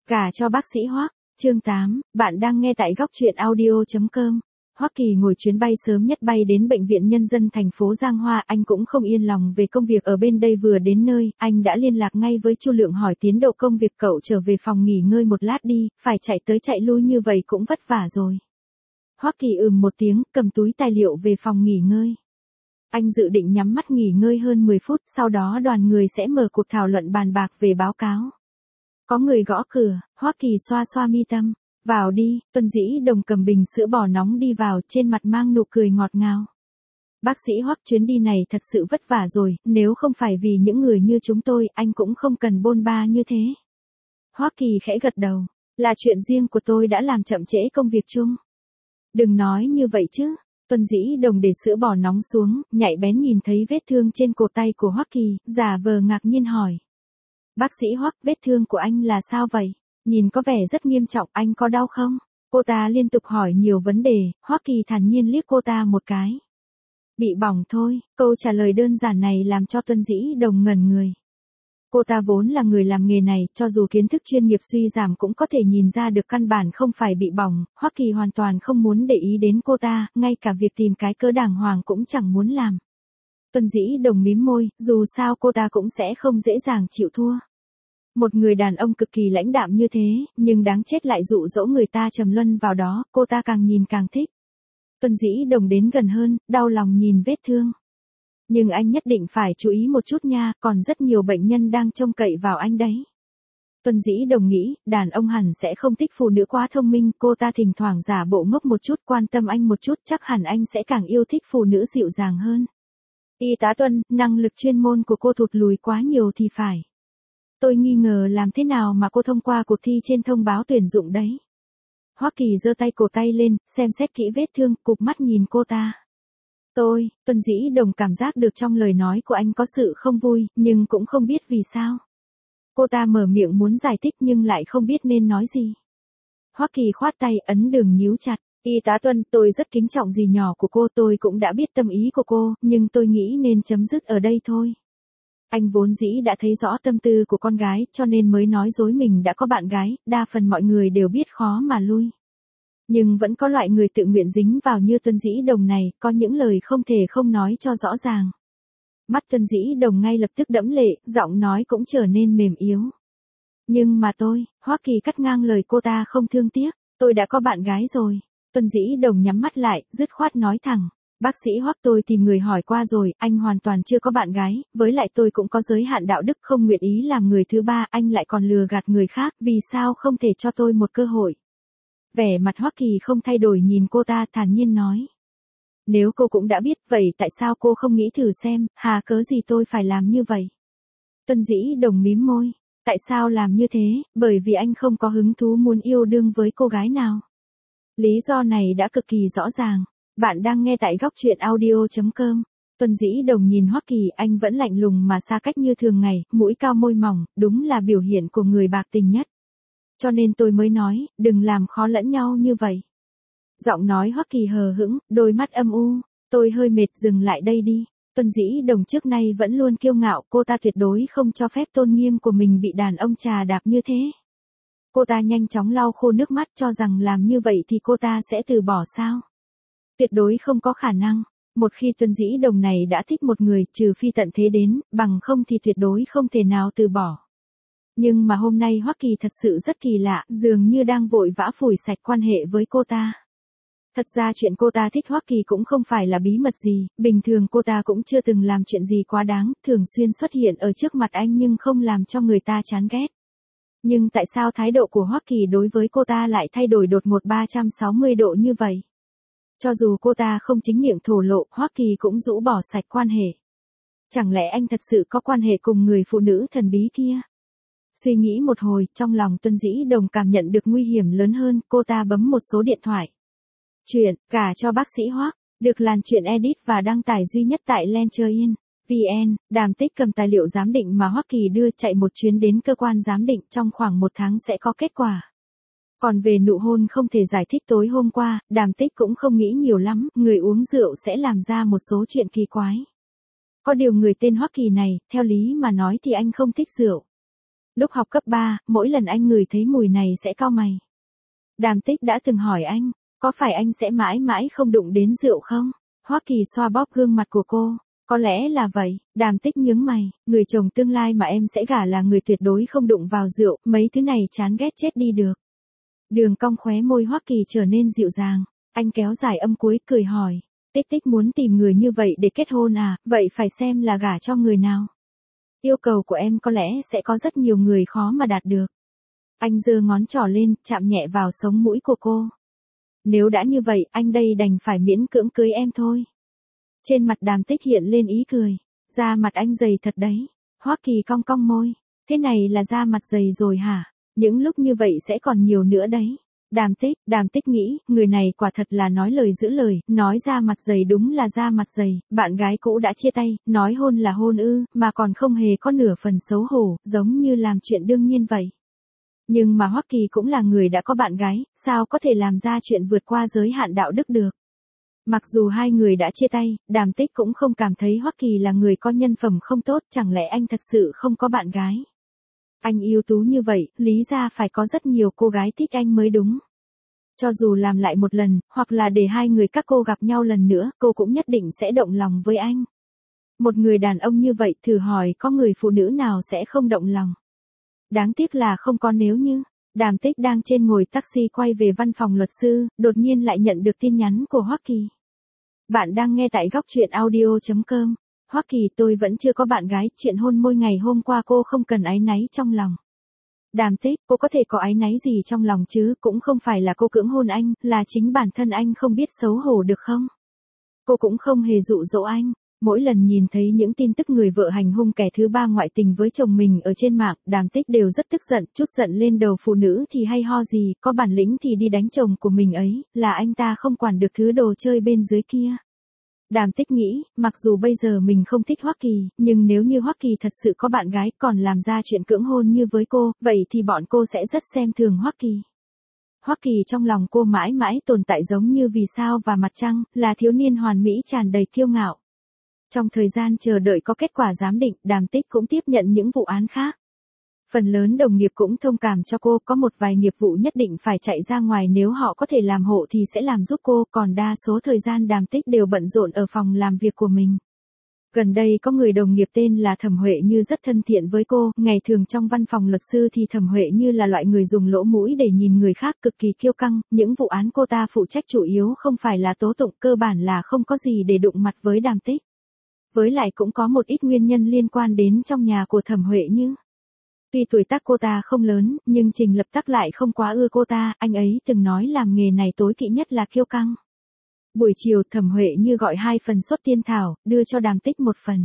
Cả cho bác sĩ Hoắc. Chương 8, bạn đang nghe tại góc truyện audio.com. Hoắc Kỳ ngồi chuyến bay sớm nhất bay đến Bệnh viện Nhân dân thành phố Giang Hoa, anh cũng không yên lòng về công việc ở bên đây. Vừa đến nơi, anh đã liên lạc ngay với Chu Lượng hỏi tiến độ công việc. Cậu trở về phòng nghỉ ngơi một lát đi, phải chạy tới chạy lui như vậy cũng vất vả rồi. Hoắc Kỳ một tiếng, cầm túi tài liệu về phòng nghỉ ngơi. Anh dự định nhắm mắt nghỉ ngơi hơn 10 phút, sau đó đoàn người sẽ mở cuộc thảo luận bàn bạc về báo cáo. Có người gõ cửa, Hoắc Kỳ xoa xoa mi tâm. Vào đi, Tuân Dĩ Đồng cầm bình sữa bò nóng đi vào, trên mặt mang nụ cười ngọt ngào. Bác sĩ Hoắc, chuyến đi này thật sự vất vả rồi, nếu không phải vì những người như chúng tôi, anh cũng không cần bôn ba như thế. Hoắc Kỳ khẽ gật đầu, là chuyện riêng của tôi đã làm chậm trễ công việc chung. Đừng nói như vậy chứ. Tuân Dĩ Đồng để sữa bò nóng xuống, nhạy bén nhìn thấy vết thương trên cổ tay của Hoắc Kỳ, giả vờ ngạc nhiên hỏi. Bác sĩ Hoắc, vết thương của anh là sao vậy? Nhìn có vẻ rất nghiêm trọng, anh có đau không? Cô ta liên tục hỏi nhiều vấn đề, Hoắc Kỳ thản nhiên liếc cô ta một cái. Bị bỏng thôi, câu trả lời đơn giản này làm cho Tuân Dĩ Đồng ngẩn người. Cô ta vốn là người làm nghề này, cho dù kiến thức chuyên nghiệp suy giảm cũng có thể nhìn ra được căn bản không phải bị bỏng. Hoắc Kỳ hoàn toàn không muốn để ý đến cô ta, ngay cả việc tìm cái cớ đàng hoàng cũng chẳng muốn làm. Tuân Dĩ Đồng mím môi, dù sao cô ta cũng sẽ không dễ dàng chịu thua. Một người đàn ông cực kỳ lãnh đạm như thế, nhưng đáng chết lại dụ dỗ người ta trầm luân vào đó, cô ta càng nhìn càng thích. Tuân Dĩ Đồng đến gần hơn, đau lòng nhìn vết thương. Nhưng anh nhất định phải chú ý một chút nha, còn rất nhiều bệnh nhân đang trông cậy vào anh đấy. Tuân Dĩ Đồng nghĩ, đàn ông hẳn sẽ không thích phụ nữ quá thông minh, cô ta thỉnh thoảng giả bộ ngốc một chút, quan tâm anh một chút, chắc hẳn anh sẽ càng yêu thích phụ nữ dịu dàng hơn. Y tá Tuân, năng lực chuyên môn của cô thụt lùi quá nhiều thì phải. Tôi nghi ngờ làm thế nào mà cô thông qua cuộc thi trên thông báo tuyển dụng đấy. Hoắc Kỳ giơ tay cổ tay lên, xem xét kỹ vết thương, cụp mắt nhìn cô ta. Tuân Dĩ Đồng cảm giác được trong lời nói của anh có sự không vui, nhưng cũng không biết vì sao. Cô ta mở miệng muốn giải thích nhưng lại không biết nên nói gì. Hoắc Kỳ khoát tay, ấn đường nhíu chặt. Y tá Tuân, tôi rất kính trọng dì nhỏ của cô, tôi cũng đã biết tâm ý của cô, nhưng tôi nghĩ nên chấm dứt ở đây thôi. Anh vốn dĩ đã thấy rõ tâm tư của con gái, cho nên mới nói dối mình đã có bạn gái, đa phần mọi người đều biết khó mà lui. Nhưng vẫn có loại người tự nguyện dính vào như Tuân Dĩ Đồng này, có những lời không thể không nói cho rõ ràng. Mắt Tuân Dĩ Đồng ngay lập tức đẫm lệ, giọng nói cũng trở nên mềm yếu. Nhưng mà Hoắc Kỳ cắt ngang lời cô ta không thương tiếc, tôi đã có bạn gái rồi. Tuân Dĩ Đồng nhắm mắt lại, dứt khoát nói thẳng. Bác sĩ Hoắc, tôi tìm người hỏi qua rồi, anh hoàn toàn chưa có bạn gái, với lại tôi cũng có giới hạn đạo đức, không nguyện ý làm người thứ ba, anh lại còn lừa gạt người khác, vì sao không thể cho tôi một cơ hội? Vẻ mặt Hoắc Kỳ không thay đổi nhìn cô ta, thản nhiên nói. Nếu cô cũng đã biết, vậy tại sao cô không nghĩ thử xem, hà cớ gì tôi phải làm như vậy? Tuân Dĩ Đồng mím môi. Tại sao làm như thế? Bởi vì anh không có hứng thú muốn yêu đương với cô gái nào. Lý do này đã cực kỳ rõ ràng. Bạn đang nghe tại góc truyện audio.com. Tuân Dĩ Đồng nhìn Hoắc Kỳ, anh vẫn lạnh lùng mà xa cách như thường ngày, mũi cao môi mỏng, đúng là biểu hiện của người bạc tình nhất. Cho nên tôi mới nói, đừng làm khó lẫn nhau như vậy. Giọng nói Hoắc Kỳ hờ hững, đôi mắt âm u. Tôi hơi mệt, dừng lại đây đi. Tuân Dĩ Đồng trước nay vẫn luôn kiêu ngạo, cô ta tuyệt đối không cho phép tôn nghiêm của mình bị đàn ông trà đạp như thế. Cô ta nhanh chóng lau khô nước mắt, cho rằng làm như vậy thì cô ta sẽ từ bỏ sao? Tuyệt đối không có khả năng. Một khi Tuân Dĩ Đồng này đã thích một người, trừ phi tận thế đến, bằng không thì tuyệt đối không thể nào từ bỏ. Nhưng mà hôm nay Hoắc Kỳ thật sự rất kỳ lạ, dường như đang vội vã phủi sạch quan hệ với cô ta. Thật ra chuyện cô ta thích Hoắc Kỳ cũng không phải là bí mật gì, bình thường cô ta cũng chưa từng làm chuyện gì quá đáng, thường xuyên xuất hiện ở trước mặt anh nhưng không làm cho người ta chán ghét. Nhưng tại sao thái độ của Hoắc Kỳ đối với cô ta lại thay đổi đột ngột 360 độ như vậy? Cho dù cô ta không chính miệng thổ lộ, Hoắc Kỳ cũng rũ bỏ sạch quan hệ. Chẳng lẽ anh thật sự có quan hệ cùng người phụ nữ thần bí kia? Suy nghĩ một hồi, trong lòng Tuân Dĩ Đồng cảm nhận được nguy hiểm lớn hơn, cô ta bấm một số điện thoại. Chuyện, cả cho bác sĩ Hoắc, được Lan Truyện edit và đăng tải duy nhất tại Lencher.vn. Đàm Tích cầm tài liệu giám định mà Hoắc Kỳ đưa, chạy một chuyến đến cơ quan giám định, trong khoảng 1 tháng sẽ có kết quả. Còn về nụ hôn không thể giải thích tối hôm qua, Đàm Tích cũng không nghĩ nhiều lắm, người uống rượu sẽ làm ra một số chuyện kỳ quái. Có điều người tên Hoắc Kỳ này, theo lý mà nói thì anh không thích rượu. Lúc học cấp 3, mỗi lần anh ngửi thấy mùi này sẽ cau mày. Đàm Tích đã từng hỏi anh, có phải anh sẽ mãi mãi không đụng đến rượu không? Hoắc Kỳ xoa bóp gương mặt của cô. Có lẽ là vậy, Đàm Tích nhướng mày, người chồng tương lai mà em sẽ gả là người tuyệt đối không đụng vào rượu, mấy thứ này chán ghét chết đi được. Đường cong khóe môi Hoắc Kỳ trở nên dịu dàng, anh kéo dài âm cuối cười hỏi, Tích Tích muốn tìm người như vậy để kết hôn à, vậy phải xem là gả cho người nào. Yêu cầu của em có lẽ sẽ có rất nhiều người khó mà đạt được. Anh giơ ngón trỏ lên, chạm nhẹ vào sống mũi của cô. Nếu đã như vậy, anh đây đành phải miễn cưỡng cưới em thôi. Trên mặt Đàm Tích hiện lên ý cười. Da mặt anh dày thật đấy. Hoắc Kỳ cong cong môi. Thế này là da mặt dày rồi hả? Những lúc như vậy sẽ còn nhiều nữa đấy. Đàm Tích nghĩ, người này quả thật là nói lời giữ lời, nói da mặt dày đúng là da mặt dày, bạn gái cũ đã chia tay, nói hôn là hôn ư, mà còn không hề có nửa phần xấu hổ, giống như làm chuyện đương nhiên vậy. Nhưng mà Hoắc Kỳ cũng là người đã có bạn gái, sao có thể làm ra chuyện vượt qua giới hạn đạo đức được. Mặc dù hai người đã chia tay, Đàm Tích cũng không cảm thấy Hoắc Kỳ là người có nhân phẩm không tốt, chẳng lẽ anh thật sự không có bạn gái. Anh ưu tú như vậy, lý ra phải có rất nhiều cô gái thích anh mới đúng. Cho dù làm lại một lần, hoặc là để hai người các cô gặp nhau lần nữa, cô cũng nhất định sẽ động lòng với anh. Một người đàn ông như vậy, thử hỏi có người phụ nữ nào sẽ không động lòng. Đáng tiếc là không có nếu như. Đàm Tích đang trên ngồi taxi quay về văn phòng luật sư, đột nhiên lại nhận được tin nhắn của Hoắc Kỳ. Bạn đang nghe tại góc truyện audio.com. Hoắc Kỳ, tôi vẫn chưa có bạn gái, chuyện hôn môi ngày hôm qua cô không cần áy náy trong lòng. Đàm Tích, cô có thể có áy náy gì trong lòng chứ, cũng không phải là cô cưỡng hôn anh, là chính bản thân anh không biết xấu hổ được không? Cô cũng không hề dụ dỗ anh. Mỗi lần nhìn thấy những tin tức người vợ hành hung kẻ thứ ba ngoại tình với chồng mình ở trên mạng, Đàm Tích đều rất tức giận, chút giận lên đầu phụ nữ thì hay ho gì, có bản lĩnh thì đi đánh chồng của mình ấy, là anh ta không quản được thứ đồ chơi bên dưới kia. Đàm Tích nghĩ, mặc dù bây giờ mình không thích Hoắc Kỳ, nhưng nếu như Hoắc Kỳ thật sự có bạn gái còn làm ra chuyện cưỡng hôn như với cô, vậy thì bọn cô sẽ rất xem thường Hoắc Kỳ. Hoắc Kỳ trong lòng cô mãi mãi tồn tại giống như vì sao và mặt trăng, là thiếu niên hoàn mỹ tràn đầy kiêu ngạo. Trong thời gian chờ đợi có kết quả giám định, Đàm Tích cũng tiếp nhận những vụ án khác. Phần lớn đồng nghiệp cũng thông cảm cho cô, có một vài nghiệp vụ nhất định phải chạy ra ngoài, nếu họ có thể làm hộ thì sẽ làm giúp cô, còn đa số thời gian Đàm Tích đều bận rộn ở phòng làm việc của mình. Gần đây có người đồng nghiệp tên là Thẩm Huệ Như rất thân thiện với cô, ngày thường trong văn phòng luật sư thì Thẩm Huệ Như là loại người dùng lỗ mũi để nhìn người khác, cực kỳ kiêu căng, những vụ án cô ta phụ trách chủ yếu không phải là tố tụng, cơ bản là không có gì để đụng mặt với Đàm Tích. Với lại cũng có một ít nguyên nhân liên quan đến trong nhà của Thẩm Huệ Như. Tuy tuổi tác cô ta không lớn, nhưng Trình Lập Tắc lại không quá ưa cô ta, anh ấy từng nói làm nghề này tối kỵ nhất là kiêu căng. Buổi chiều Thẩm Huệ Như gọi 2 phần sốt tiên thảo, đưa cho Đàm Tích 1 phần.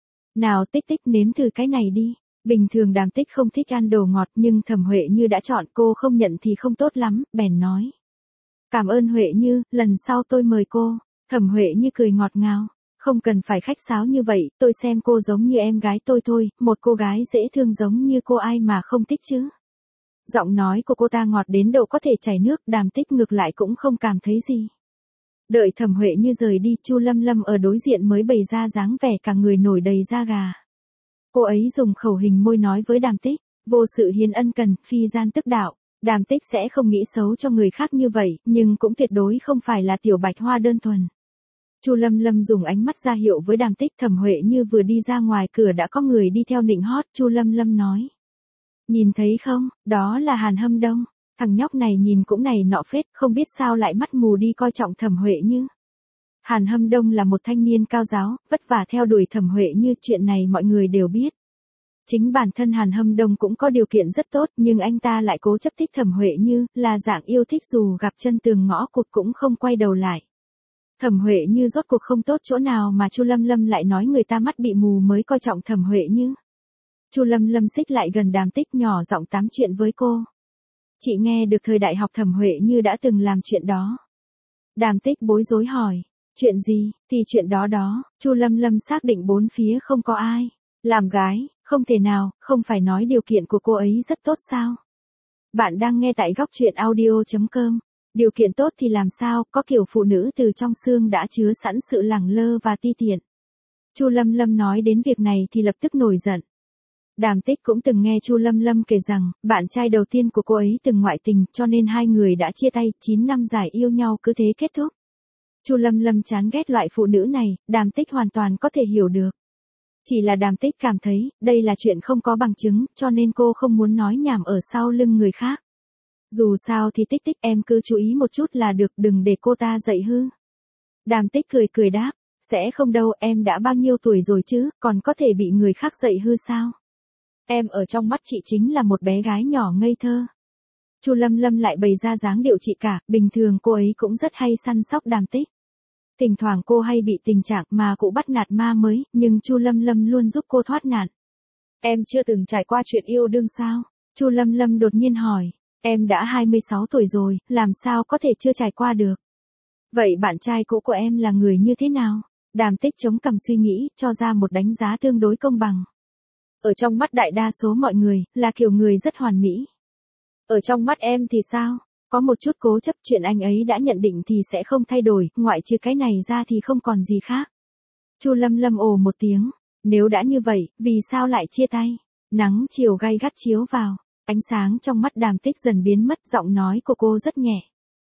Nào Tích Tích nếm thử cái này đi. Bình thường Đàm Tích không thích ăn đồ ngọt nhưng Thẩm Huệ Như đã chọn, cô không nhận thì không tốt lắm, bèn nói. Cảm ơn Huệ Như, lần sau tôi mời cô. Thẩm Huệ Như cười ngọt ngào. Không cần phải khách sáo như vậy, tôi xem cô giống như em gái tôi thôi, một cô gái dễ thương giống như cô ai mà không thích chứ. Giọng nói của cô ta ngọt đến độ có thể chảy nước, Đàm Tích ngược lại cũng không cảm thấy gì. Đợi Thẩm Huệ Như rời đi, Chu Lâm Lâm ở đối diện mới bày ra dáng vẻ cả người nổi đầy da gà. Cô ấy dùng khẩu hình môi nói với Đàm Tích, vô sự hiến ân cần, phi gian tức đạo. Đàm Tích sẽ không nghĩ xấu cho người khác như vậy, nhưng cũng tuyệt đối không phải là tiểu bạch hoa đơn thuần. Chu Lâm Lâm dùng ánh mắt ra hiệu với Đàm Tích. Thẩm Huệ Như vừa đi ra ngoài cửa đã có người đi theo nịnh hót, Chu Lâm Lâm nói. Nhìn thấy không, đó là Hàn Hâm Đông, thằng nhóc này nhìn cũng này nọ phết, không biết sao lại mắt mù đi coi trọng Thẩm Huệ Như. Hàn Hâm Đông là một thanh niên cao giáo, vất vả theo đuổi Thẩm Huệ Như, chuyện này mọi người đều biết. Chính bản thân Hàn Hâm Đông cũng có điều kiện rất tốt, nhưng anh ta lại cố chấp thích Thẩm Huệ Như, là dạng yêu thích dù gặp chân tường ngõ cụt cũng không quay đầu lại. Thẩm Huệ Như rốt cuộc không tốt chỗ nào mà Chu Lâm Lâm lại nói người ta mắt bị mù mới coi trọng Thẩm Huệ Như. Chu Lâm Lâm xích lại gần Đàm Tích nhỏ giọng tám chuyện với cô. Chị nghe được thời đại học Thẩm Huệ Như đã từng làm chuyện đó. Đàm Tích bối rối hỏi, chuyện gì, thì chuyện đó đó, Chu Lâm Lâm xác định bốn phía không có ai. Làm gái, không thể nào, không phải nói điều kiện của cô ấy rất tốt sao? Bạn đang nghe tại góc truyện audio.com. Điều kiện tốt thì làm sao, có kiểu phụ nữ từ trong xương đã chứa sẵn sự lẳng lơ và ti tiện. Chu Lâm Lâm nói đến việc này thì lập tức nổi giận. Đàm Tích cũng từng nghe Chu Lâm Lâm kể rằng, bạn trai đầu tiên của cô ấy từng ngoại tình, cho nên hai người đã chia tay, 9 năm dài yêu nhau cứ thế kết thúc. Chu Lâm Lâm chán ghét loại phụ nữ này, Đàm Tích hoàn toàn có thể hiểu được. Chỉ là Đàm Tích cảm thấy, đây là chuyện không có bằng chứng, cho nên cô không muốn nói nhảm ở sau lưng người khác. Dù sao thì Tích Tích em cứ chú ý một chút là được, đừng để cô ta dạy hư. Đàm Tích cười cười đáp, sẽ không đâu, em đã bao nhiêu tuổi rồi chứ, còn có thể bị người khác dạy hư sao? Em ở trong mắt chị chính là một bé gái nhỏ ngây thơ. Chu Lâm Lâm lại bày ra dáng điệu chị cả, bình thường cô ấy cũng rất hay săn sóc Đàm Tích. Thỉnh thoảng cô hay bị tình trạng mà cụ bắt nạt ma mới, nhưng Chu Lâm Lâm luôn giúp cô thoát nạn. Em chưa từng trải qua chuyện yêu đương sao? Chu Lâm Lâm đột nhiên hỏi, em đã 26 tuổi rồi, làm sao có thể chưa trải qua được? Vậy bạn trai cũ của em là người như thế nào? Đàm Tích chống cằm suy nghĩ, cho ra một đánh giá tương đối công bằng. Ở trong mắt đại đa số mọi người, là kiểu người rất hoàn mỹ. Ở trong mắt em thì sao? Có một chút cố chấp, chuyện anh ấy đã nhận định thì sẽ không thay đổi, ngoại trừ cái này ra thì không còn gì khác. Chu Lâm Lâm ồ một tiếng, nếu đã như vậy, vì sao lại chia tay? Nắng chiều gay gắt chiếu vào, ánh sáng trong mắt Đàm Tích dần biến mất, giọng nói của cô rất nhẹ.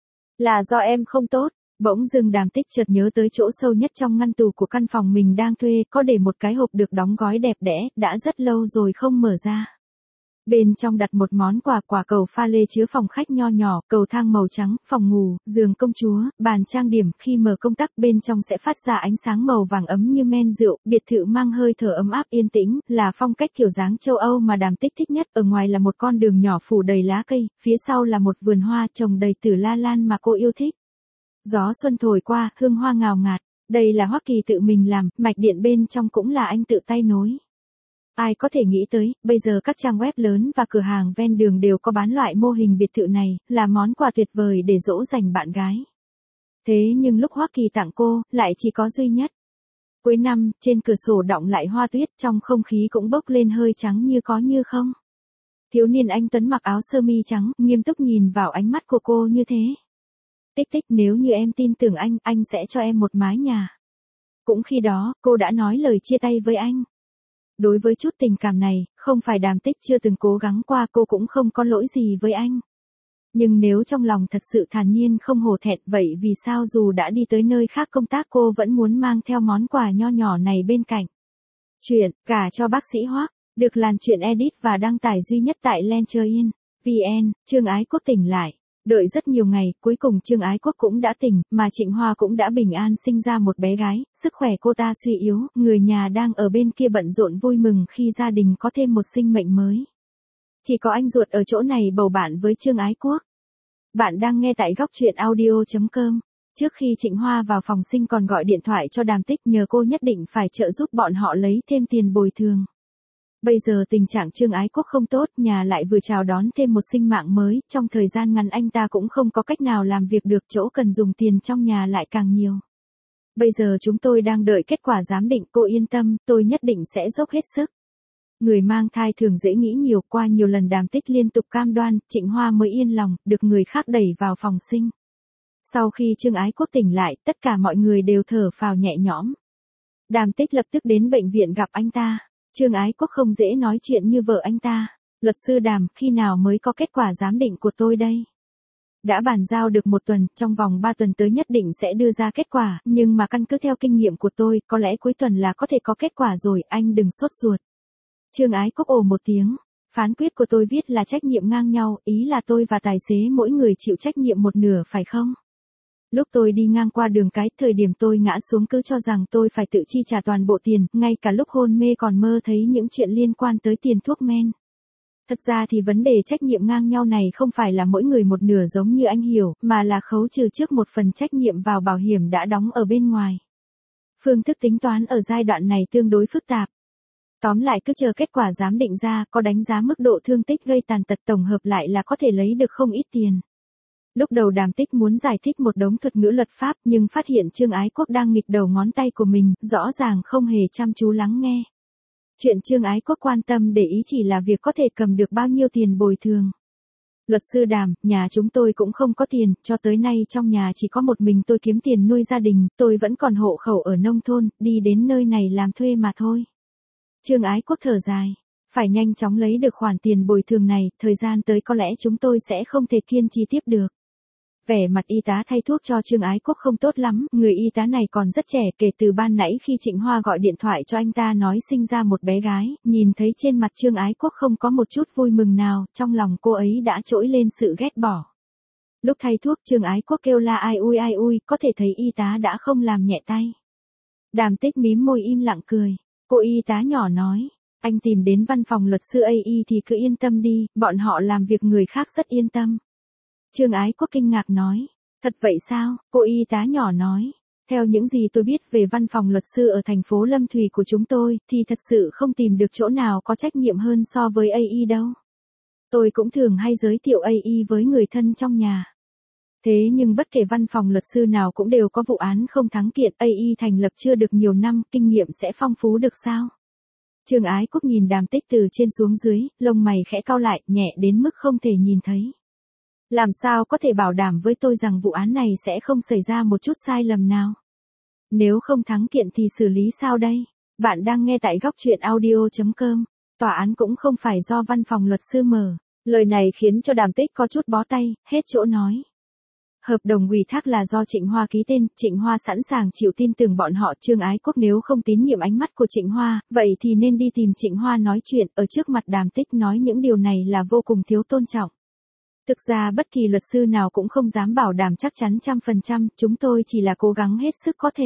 Là do em không tốt. Bỗng dưng Đàm Tích chợt nhớ tới chỗ sâu nhất trong ngăn tủ của căn phòng mình đang thuê, có để một cái hộp được đóng gói đẹp đẽ, đã rất lâu rồi không mở ra. Bên trong đặt một món quà, quả cầu pha lê chứa phòng khách nho nhỏ, cầu thang màu trắng, phòng ngủ, giường công chúa, bàn trang điểm, khi mở công tắc bên trong sẽ phát ra ánh sáng màu vàng ấm như men rượu, biệt thự mang hơi thở ấm áp yên tĩnh, là phong cách kiểu dáng châu Âu mà Đàm Tích thích nhất, ở ngoài là một con đường nhỏ phủ đầy lá cây, phía sau là một vườn hoa trồng đầy tử la lan mà cô yêu thích. Gió xuân thổi qua, hương hoa ngào ngạt, đây là Hoa Kỳ tự mình làm, mạch điện bên trong cũng là anh tự tay nối. Ai có thể nghĩ tới, bây giờ các trang web lớn và cửa hàng ven đường đều có bán loại mô hình biệt thự này, là món quà tuyệt vời để dỗ dành bạn gái. Thế nhưng lúc Hoa Kỳ tặng cô, lại chỉ có duy nhất. Cuối năm, trên cửa sổ đọng lại hoa tuyết, trong không khí cũng bốc lên hơi trắng như có như không. Thiếu niên anh Tuấn mặc áo sơ mi trắng, nghiêm túc nhìn vào ánh mắt của cô như thế. Tích Tích, nếu như em tin tưởng anh sẽ cho em một mái nhà. Cũng khi đó, cô đã nói lời chia tay với anh. Đối với chút tình cảm này, không phải Đàm Tích chưa từng cố gắng qua, cô cũng không có lỗi gì với anh. Nhưng nếu trong lòng thật sự thản nhiên không hổ thẹn, vậy vì sao dù đã đi tới nơi khác công tác cô vẫn muốn mang theo món quà nho nhỏ này bên cạnh. Chuyện, cả cho bác sĩ Hoắc, được làn chuyện edit và đăng tải duy nhất tại Lencher.in, Trương Ái Quốc tỉnh lại. Đợi rất nhiều ngày, cuối cùng Trương Ái Quốc cũng đã tỉnh, mà Trịnh Hoa cũng đã bình an sinh ra một bé gái, sức khỏe cô ta suy yếu, người nhà đang ở bên kia bận rộn vui mừng khi gia đình có thêm một sinh mệnh mới. Chỉ có anh ruột ở chỗ này bầu bạn với Trương Ái Quốc. Bạn đang nghe tại góc truyện audio.com. Trước khi Trịnh Hoa vào phòng sinh còn gọi điện thoại cho Đàm Tích nhờ cô nhất định phải trợ giúp bọn họ lấy thêm tiền bồi thường. Bây giờ tình trạng Trương Ái Quốc không tốt, nhà lại vừa chào đón thêm một sinh mạng mới, trong thời gian ngắn anh ta cũng không có cách nào làm việc được, chỗ cần dùng tiền trong nhà lại càng nhiều. Bây giờ chúng tôi đang đợi kết quả giám định, cô yên tâm, tôi nhất định sẽ dốc hết sức. Người mang thai thường dễ nghĩ nhiều, qua nhiều lần Đàm Tích liên tục cam đoan, Trịnh Hoa mới yên lòng, được người khác đẩy vào phòng sinh. Sau khi Trương Ái Quốc tỉnh lại, tất cả mọi người đều thở phào nhẹ nhõm. Đàm Tích lập tức đến bệnh viện gặp anh ta. Trương Ái Quốc không dễ nói chuyện như vợ anh ta. Luật sư Đàm, khi nào mới có kết quả giám định của tôi đây? Đã bàn giao được 1 tuần, trong vòng 3 tuần tới nhất định sẽ đưa ra kết quả, nhưng mà căn cứ theo kinh nghiệm của tôi, có lẽ cuối tuần là có thể có kết quả rồi, anh đừng sốt ruột. Trương Ái Quốc ồ một tiếng, phán quyết của tôi viết là trách nhiệm ngang nhau, ý là tôi và tài xế mỗi người chịu trách nhiệm 1/2 phải không? Lúc tôi đi ngang qua đường cái, thời điểm tôi ngã xuống cứ cho rằng tôi phải tự chi trả toàn bộ tiền, ngay cả lúc hôn mê còn mơ thấy những chuyện liên quan tới tiền thuốc men. Thật ra thì vấn đề trách nhiệm ngang nhau này không phải là mỗi người 1/2 giống như anh hiểu, mà là khấu trừ trước một phần trách nhiệm vào bảo hiểm đã đóng ở bên ngoài. Phương thức tính toán ở giai đoạn này tương đối phức tạp. Tóm lại cứ chờ kết quả giám định ra, có đánh giá mức độ thương tích gây tàn tật tổng hợp lại là có thể lấy được không ít tiền. Lúc đầu Đàm Tích muốn giải thích một đống thuật ngữ luật pháp nhưng phát hiện Trương Ái Quốc đang nghịch đầu ngón tay của mình, rõ ràng không hề chăm chú lắng nghe. Chuyện Trương Ái Quốc quan tâm để ý chỉ là việc có thể cầm được bao nhiêu tiền bồi thường. Luật sư Đàm, nhà chúng tôi cũng không có tiền, cho tới nay trong nhà chỉ có một mình tôi kiếm tiền nuôi gia đình, tôi vẫn còn hộ khẩu ở nông thôn, đi đến nơi này làm thuê mà thôi. Trương Ái Quốc thở dài. Phải nhanh chóng lấy được khoản tiền bồi thường này, thời gian tới có lẽ chúng tôi sẽ không thể kiên trì tiếp được. Vẻ mặt y tá thay thuốc cho Trương Ái Quốc không tốt lắm, người y tá này còn rất trẻ, kể từ ban nãy khi Trịnh Hoa gọi điện thoại cho anh ta nói sinh ra một bé gái, nhìn thấy trên mặt Trương Ái Quốc không có một chút vui mừng nào, trong lòng cô ấy đã trỗi lên sự ghét bỏ. Lúc thay thuốc Trương Ái Quốc kêu la ai ui, có thể thấy y tá đã không làm nhẹ tay. Đàm Tích mím môi im lặng cười, cô y tá nhỏ nói, anh tìm đến văn phòng luật sư AI thì cứ yên tâm đi, bọn họ làm việc người khác rất yên tâm. Trương Ái Quốc kinh ngạc nói, thật vậy sao, cô y tá nhỏ nói, theo những gì tôi biết về văn phòng luật sư ở thành phố Lâm Thủy của chúng tôi, thì thật sự không tìm được chỗ nào có trách nhiệm hơn so với AI đâu. Tôi cũng thường hay giới thiệu AI với người thân trong nhà. Thế nhưng bất kể văn phòng luật sư nào cũng đều có vụ án không thắng kiện, AI thành lập chưa được nhiều năm, kinh nghiệm sẽ phong phú được sao? Trương Ái Quốc nhìn Đàm Tích từ trên xuống dưới, lông mày khẽ cau lại, nhẹ đến mức không thể nhìn thấy. Làm sao có thể bảo đảm với tôi rằng vụ án này sẽ không xảy ra một chút sai lầm nào? Nếu không thắng kiện thì xử lý sao đây? Bạn đang nghe tại góc truyện audio.com. Tòa án cũng không phải do văn phòng luật sư mở. Lời này khiến cho Đàm Tích có chút bó tay, hết chỗ nói. Hợp đồng ủy thác là do Trịnh Hoa ký tên, Trịnh Hoa sẵn sàng chịu tin tưởng bọn họ. Trương Ái Quốc nếu không tín nhiệm ánh mắt của Trịnh Hoa, vậy thì nên đi tìm Trịnh Hoa nói chuyện, ở trước mặt Đàm Tích nói những điều này là vô cùng thiếu tôn trọng. Thực ra bất kỳ luật sư nào cũng không dám bảo đảm chắc chắn 100%, chúng tôi chỉ là cố gắng hết sức có thể.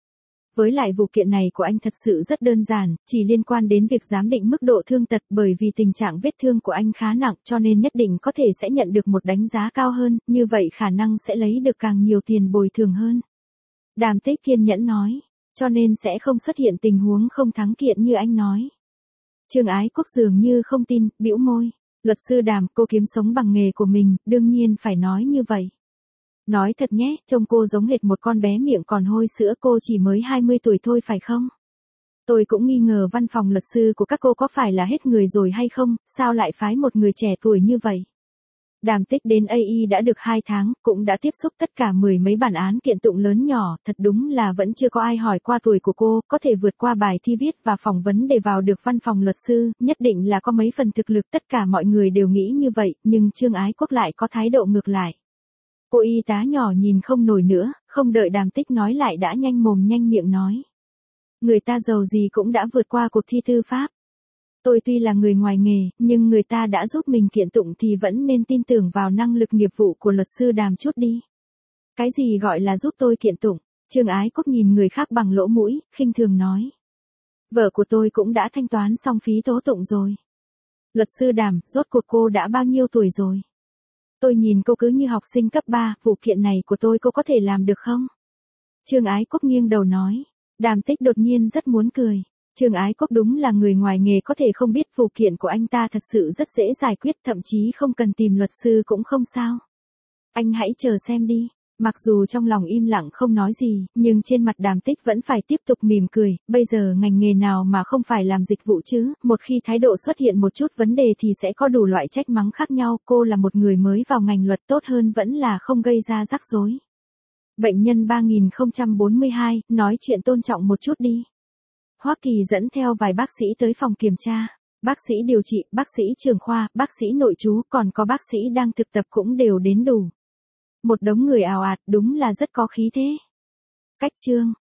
Với lại vụ kiện này của anh thật sự rất đơn giản, chỉ liên quan đến việc giám định mức độ thương tật, bởi vì tình trạng vết thương của anh khá nặng cho nên nhất định có thể sẽ nhận được một đánh giá cao hơn, như vậy khả năng sẽ lấy được càng nhiều tiền bồi thường hơn. Đàm Tích kiên nhẫn nói, cho nên sẽ không xuất hiện tình huống không thắng kiện như anh nói. Trương Ái Quốc dường như không tin, bĩu môi. Luật sư Đàm, cô kiếm sống bằng nghề của mình, đương nhiên phải nói như vậy. Nói thật nhé, trông cô giống hệt một con bé miệng còn hôi sữa, cô chỉ mới 20 tuổi thôi phải không? Tôi cũng nghi ngờ văn phòng luật sư của các cô có phải là hết người rồi hay không, sao lại phái một người trẻ tuổi như vậy? Đàm Tích đến AI đã được 2 tháng, cũng đã tiếp xúc tất cả 10 mấy bản án kiện tụng lớn nhỏ, thật đúng là vẫn chưa có ai hỏi qua tuổi của cô, có thể vượt qua bài thi viết và phỏng vấn để vào được văn phòng luật sư, nhất định là có mấy phần thực lực, tất cả mọi người đều nghĩ như vậy, nhưng Trương Ái Quốc lại có thái độ ngược lại. Cô y tá nhỏ nhìn không nổi nữa, không đợi Đàm Tích nói lại đã nhanh mồm nhanh miệng nói. Người ta giàu gì cũng đã vượt qua cuộc thi tư pháp. Tôi tuy là người ngoài nghề, nhưng người ta đã giúp mình kiện tụng thì vẫn nên tin tưởng vào năng lực nghiệp vụ của luật sư Đàm chút đi. Cái gì gọi là giúp tôi kiện tụng? Trương Ái Quốc nhìn người khác bằng lỗ mũi, khinh thường nói. Vợ của tôi cũng đã thanh toán xong phí tố tụng rồi. Luật sư Đàm, rốt cuộc cô đã bao nhiêu tuổi rồi? Tôi nhìn cô cứ như học sinh cấp 3, vụ kiện này của tôi cô có thể làm được không? Trương Ái Quốc nghiêng đầu nói. Đàm Tích đột nhiên rất muốn cười. Trương Ái Quốc đúng là người ngoài nghề, có thể không biết vụ kiện của anh ta thật sự rất dễ giải quyết, thậm chí không cần tìm luật sư cũng không sao. Anh hãy chờ xem đi. Mặc dù trong lòng im lặng không nói gì, nhưng trên mặt Đàm Tích vẫn phải tiếp tục mỉm cười, bây giờ ngành nghề nào mà không phải làm dịch vụ chứ, một khi thái độ xuất hiện một chút vấn đề thì sẽ có đủ loại trách mắng khác nhau, cô là một người mới vào ngành luật, tốt hơn vẫn là không gây ra rắc rối. Bệnh nhân 3042, nói chuyện tôn trọng một chút đi. Hoa Kỳ dẫn theo vài bác sĩ tới phòng kiểm tra. Bác sĩ điều trị, bác sĩ trưởng khoa, bác sĩ nội trú, còn có bác sĩ đang thực tập cũng đều đến đủ. Một đống người ào ạt, đúng là rất có khí thế. Cách chương